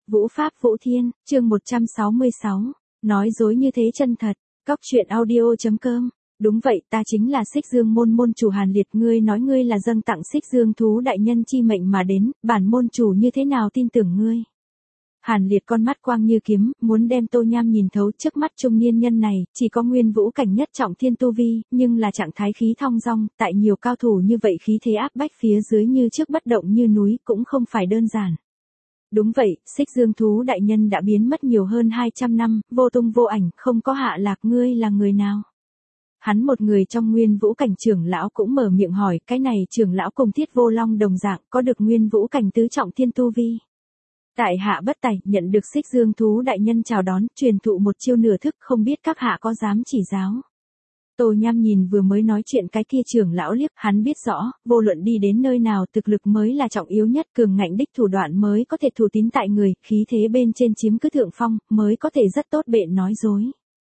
Vũ Pháp Vũ Thiên, chương 166. Nói dối như thế chân thật. Cóc truyện audio.com. Đúng vậy, ta chính là Xích Dương môn môn chủ Hàn Liệt, ngươi nói ngươi là dâng tặng Xích Dương thú đại nhân chi mệnh mà đến, bản môn chủ như thế nào tin tưởng ngươi? Hàn Liệt con mắt quang như kiếm, muốn đem Tô Nham nhìn thấu. Trước mắt trung niên nhân này, chỉ có nguyên vũ cảnh nhất trọng thiên tu vi, nhưng là trạng thái khí thong dong, tại nhiều cao thủ như vậy khí thế áp bách phía dưới như trước bất động như núi, cũng không phải đơn giản. Đúng vậy, Xích Dương thú đại nhân đã biến mất nhiều hơn 200 năm, vô tung vô ảnh, không có hạ lạc, ngươi là người nào? Hắn một người trong nguyên vũ cảnh trưởng lão cũng mở miệng hỏi, cái này trưởng lão cùng Thiết Vô Long đồng dạng, có được nguyên vũ cảnh tứ trọng thiên tu vi. Tại hạ bất tài, nhận được Xích Dương thú đại nhân chào đón, truyền thụ một chiêu nửa thức, không biết các hạ có dám chỉ giáo. Tô Nham nhìn vừa mới nói chuyện cái kia trưởng lão liếc, hắn biết rõ, vô luận đi đến nơi nào thực lực mới là trọng yếu nhất, cường ngạnh đích thủ đoạn mới có thể thủ tín tại người, khí thế bên trên chiếm cứ thượng phong, mới có thể rất tốt bệ nói dối.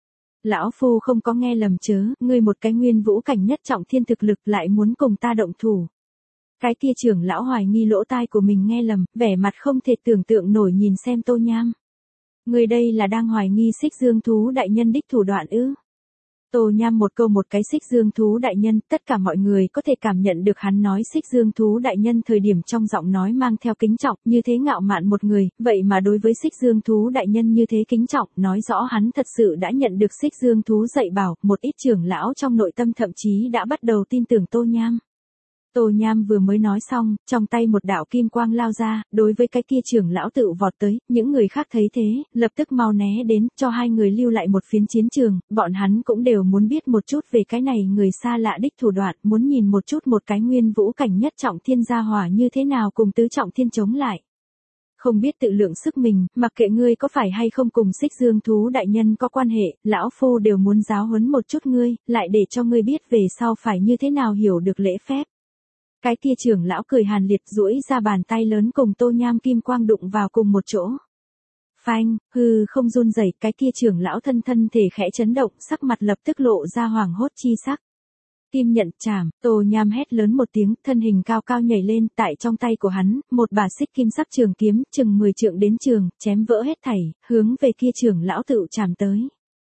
Lão phu không có nghe lầm chớ, ngươi một cái nguyên vũ cảnh nhất trọng thiên thực lực lại muốn cùng ta động thủ. Cái kia trưởng lão hoài nghi lỗ tai của mình nghe lầm, vẻ mặt không thể tưởng tượng nổi nhìn xem Tô Nham. Người đây là đang hoài nghi Xích Dương thú đại nhân đích thủ đoạn ư? Tô Nham một câu một cái Xích Dương thú đại nhân, tất cả mọi người có thể cảm nhận được hắn nói Xích Dương thú đại nhân thời điểm trong giọng nói mang theo kính trọng, như thế ngạo mạn một người, vậy mà đối với Xích Dương thú đại nhân như thế kính trọng, nói rõ hắn thật sự đã nhận được Xích Dương thú dạy bảo, một ít trưởng lão trong nội tâm thậm chí đã bắt đầu tin tưởng Tô Nham. Tô Nham vừa mới nói xong, trong tay một đạo kim quang lao ra, đối với cái kia trưởng lão tự vọt tới, những người khác thấy thế, lập tức mau né đến, cho hai người lưu lại một phiến chiến trường, bọn hắn cũng đều muốn biết một chút về cái này người xa lạ đích thủ đoạn, muốn nhìn một chút một cái nguyên vũ cảnh nhất trọng thiên gia hỏa như thế nào cùng tứ trọng thiên chống lại. Không biết tự lượng sức mình, mặc kệ ngươi có phải hay không cùng Xích Dương thú đại nhân có quan hệ, lão phu đều muốn giáo huấn một chút ngươi, lại để cho ngươi biết về sau phải như thế nào hiểu được lễ phép. Cái kia trưởng lão cười Hàn Liệt duỗi ra bàn tay lớn cùng Tô Nham kim quang đụng vào cùng một chỗ. Phanh, hư không run rẩy, cái kia trưởng lão thân thể khẽ chấn động, sắc mặt lập tức lộ ra hoảng hốt chi sắc. Kim nhận chảm, Tô Nham hét lớn một tiếng, thân hình cao cao nhảy lên, tại trong tay của hắn, một bà xích kim sắc trường kiếm, chừng 10 trượng đến trường, chém vỡ hết thảy, hướng về kia trưởng lão tự chảm tới.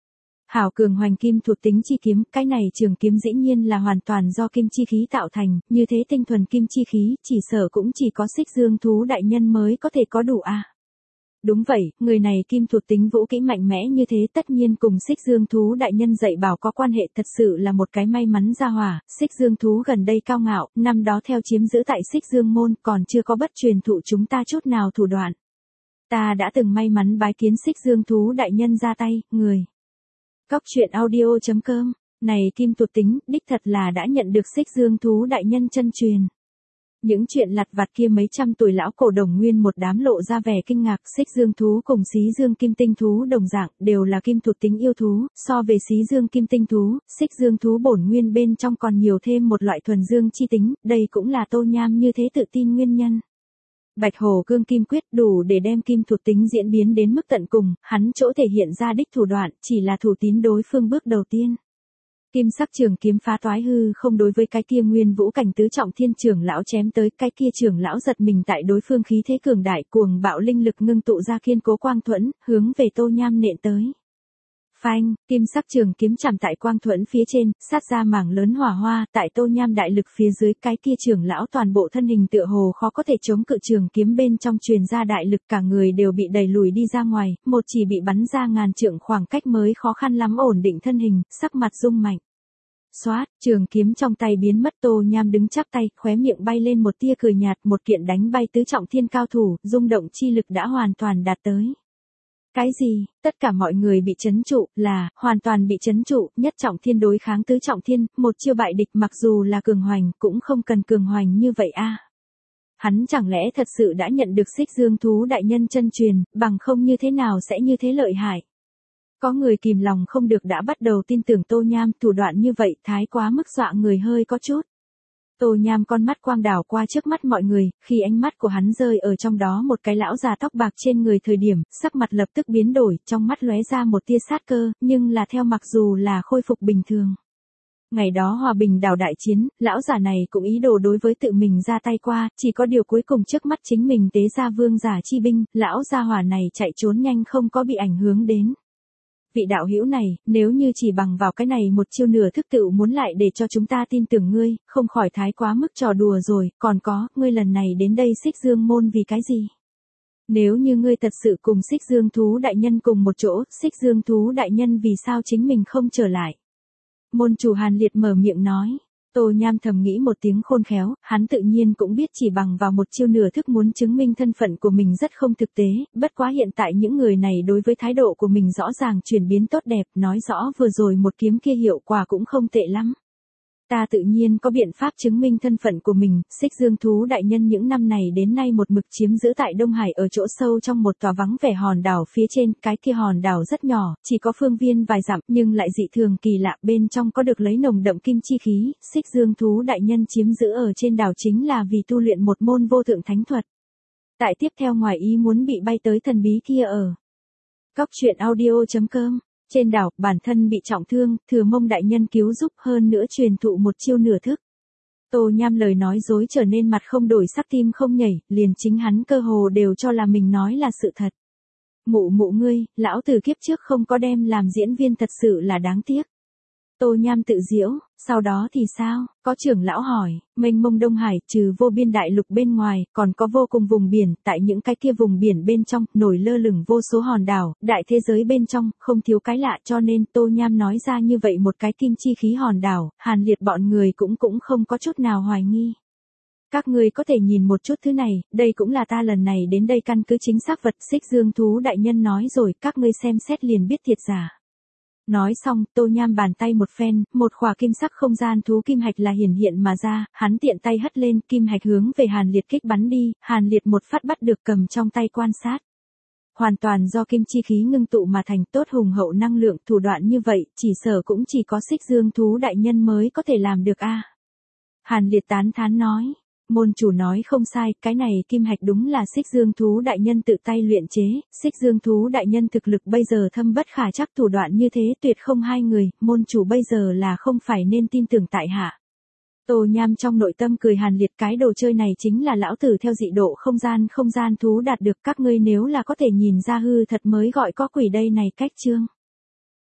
Hảo cường hoành kim thuộc tính chi kiếm, cái này trường kiếm dĩ nhiên là hoàn toàn do kim chi khí tạo thành, như thế tinh thuần kim chi khí, chỉ sở cũng chỉ có Xích Dương thú đại nhân mới có thể có đủ à. Đúng vậy, người này kim thuộc tính vũ kỹ mạnh mẽ như thế tất nhiên cùng Xích Dương thú đại nhân dạy bảo có quan hệ, thật sự là một cái may mắn gia hỏa. Xích Dương thú gần đây cao ngạo, năm đó theo chiếm giữ tại Xích Dương môn còn chưa có bất truyền thụ chúng ta chút nào thủ đoạn. Ta đã từng may mắn bái kiến Xích Dương thú đại nhân ra tay, người. Cóc truyện audio.com. Này kim thuộc tính, đích thật là đã nhận được Xích Dương thú đại nhân chân truyền. Những chuyện lặt vặt kia mấy trăm tuổi lão cổ đồng nguyên một đám lộ ra vẻ kinh ngạc. Xích Dương thú cùng Xí Dương kim tinh thú đồng dạng, đều là kim thuộc tính yêu thú, so về Xí Dương kim tinh thú, Xích Dương thú bổn nguyên bên trong còn nhiều thêm một loại thuần dương chi tính, đây cũng là Tô Nham như thế tự tin nguyên nhân. Bạch Hổ Cương Kim Quyết đủ để đem kim thuộc tính diễn biến đến mức tận cùng, hắn chỗ thể hiện ra đích thủ đoạn, chỉ là thủ tín đối phương bước đầu tiên. Kim sắc trường kiếm phá toái hư không đối với cái kia nguyên vũ cảnh tứ trọng thiên trưởng lão chém tới, cái kia trưởng lão giật mình tại đối phương khí thế cường đại, cuồng bạo linh lực ngưng tụ ra kiên cố quang thuẫn, hướng về Tô Nham nện tới. Phanh, kim sắc trường kiếm chạm tại quang thuẫn phía trên, sát ra mảng lớn hỏa hoa, tại Tô Nham đại lực phía dưới, cái kia trưởng lão toàn bộ thân hình tựa hồ khó có thể chống cự trường kiếm bên trong truyền ra đại lực, cả người đều bị đẩy lùi đi ra ngoài, một chỉ bị bắn ra ngàn trượng khoảng cách mới khó khăn lắm ổn định thân hình, sắc mặt rung mạnh. Xoát, trường kiếm trong tay biến mất, Tô Nham đứng chắp tay, khóe miệng bay lên một tia cười nhạt, một kiện đánh bay tứ trọng thiên cao thủ, rung động chi lực đã hoàn toàn đạt tới. Cái gì? Tất cả mọi người bị chấn trụ, là, hoàn toàn bị chấn trụ, nhất trọng thiên đối kháng tứ trọng thiên, một chiêu bại địch mặc dù là cường hoành, cũng không cần cường hoành như vậy a. Hắn chẳng lẽ thật sự đã nhận được Xích Dương thú đại nhân chân truyền, bằng không như thế nào sẽ như thế lợi hại. Có người kìm lòng không được đã bắt đầu tin tưởng Tô Nham, thủ đoạn như vậy thái quá mức dọa người hơi có chút. Tô Nham con mắt quang đảo qua trước mắt mọi người, khi ánh mắt của hắn rơi ở trong đó một cái lão già tóc bạc trên người thời điểm, sắc mặt lập tức biến đổi, trong mắt lóe ra một tia sát cơ, nhưng là theo mặc dù là khôi phục bình thường. Ngày đó Hòa Bình đảo đại chiến, lão già này cũng ý đồ đối với tự mình ra tay qua, chỉ có điều cuối cùng trước mắt chính mình tế ra vương giả chi binh, lão gia hỏa này chạy trốn nhanh không có bị ảnh hưởng đến. Vị đạo hữu này, nếu như chỉ bằng vào cái này một chiêu nửa thức tự muốn lại để cho chúng ta tin tưởng ngươi, không khỏi thái quá mức trò đùa rồi, còn có, ngươi lần này đến đây Xích Dương môn vì cái gì? Nếu như ngươi thật sự cùng Xích Dương thú đại nhân cùng một chỗ, Xích Dương thú đại nhân vì sao chính mình không trở lại? Môn chủ Hàn Liệt mở miệng nói. Tô Nham thầm nghĩ một tiếng khôn khéo, hắn tự nhiên cũng biết chỉ bằng vào một chiêu nửa thức muốn chứng minh thân phận của mình rất không thực tế, bất quá hiện tại những người này đối với thái độ của mình rõ ràng chuyển biến tốt đẹp, nói rõ vừa rồi một kiếm kia hiệu quả cũng không tệ lắm. Ta tự nhiên có biện pháp chứng minh thân phận của mình, Xích Dương thú đại nhân những năm này đến nay một mực chiếm giữ tại Đông Hải ở chỗ sâu trong một tòa vắng vẻ hòn đảo phía trên, cái kia hòn đảo rất nhỏ, chỉ có phương viên vài dặm nhưng lại dị thường kỳ lạ, bên trong có được lấy nồng đậm kim chi khí, Xích Dương thú đại nhân chiếm giữ ở trên đảo chính là vì tu luyện một môn vô thượng thánh thuật. Tại tiếp theo ngoài ý muốn bị bay tới thần bí kia ở Cóc truyện audio.com. Trên đảo, bản thân bị trọng thương, Thừa Mông đại nhân cứu giúp hơn nữa truyền thụ một chiêu nửa thức. Tô Nham lời nói dối trở nên mặt không đổi sắc tim không nhảy, liền chính hắn cơ hồ đều cho là mình nói là sự thật. Mụ mụ ngươi, lão từ kiếp trước không có đem làm diễn viên thật sự là đáng tiếc. Tô Nham tự giễu, sau đó thì sao? Có trưởng lão hỏi, mênh mông Đông Hải trừ vô biên đại lục bên ngoài, còn có vô cùng vùng biển, tại những cái kia vùng biển bên trong, nổi lơ lửng vô số hòn đảo, đại thế giới bên trong, không thiếu cái lạ cho nên Tô Nham nói ra như vậy một cái kim chi khí hòn đảo, Hàn Liệt bọn người cũng không có chút nào hoài nghi. Các ngươi có thể nhìn một chút thứ này, đây cũng là ta lần này đến đây căn cứ chính xác vật Xích Dương thú đại nhân nói rồi, các ngươi xem xét liền biết thiệt giả. Nói xong, Tô Nham bàn tay một phen, một khỏa kim sắc không gian thú kim hạch là hiển hiện mà ra, hắn tiện tay hất lên, kim hạch hướng về Hàn Liệt kích bắn đi, Hàn Liệt một phát bắt được cầm trong tay quan sát. Hoàn toàn do kim chi khí ngưng tụ mà thành tốt hùng hậu năng lượng, thủ đoạn như vậy, chỉ sở cũng chỉ có Xích Dương thú đại nhân mới có thể làm được a. Hàn Liệt tán thán nói. Môn chủ nói không sai, cái này kim hạch đúng là Xích Dương thú đại nhân tự tay luyện chế, Xích Dương thú đại nhân thực lực bây giờ thâm bất khả trắc, thủ đoạn như thế tuyệt không hai người, môn chủ bây giờ là không phải nên tin tưởng tại hạ. Tô Nham trong nội tâm cười Hàn Liệt, cái đồ chơi này chính là lão tử theo dị độ không gian thú đạt được, các ngươi nếu là có thể nhìn ra hư thật mới gọi có quỷ đây này cách chương.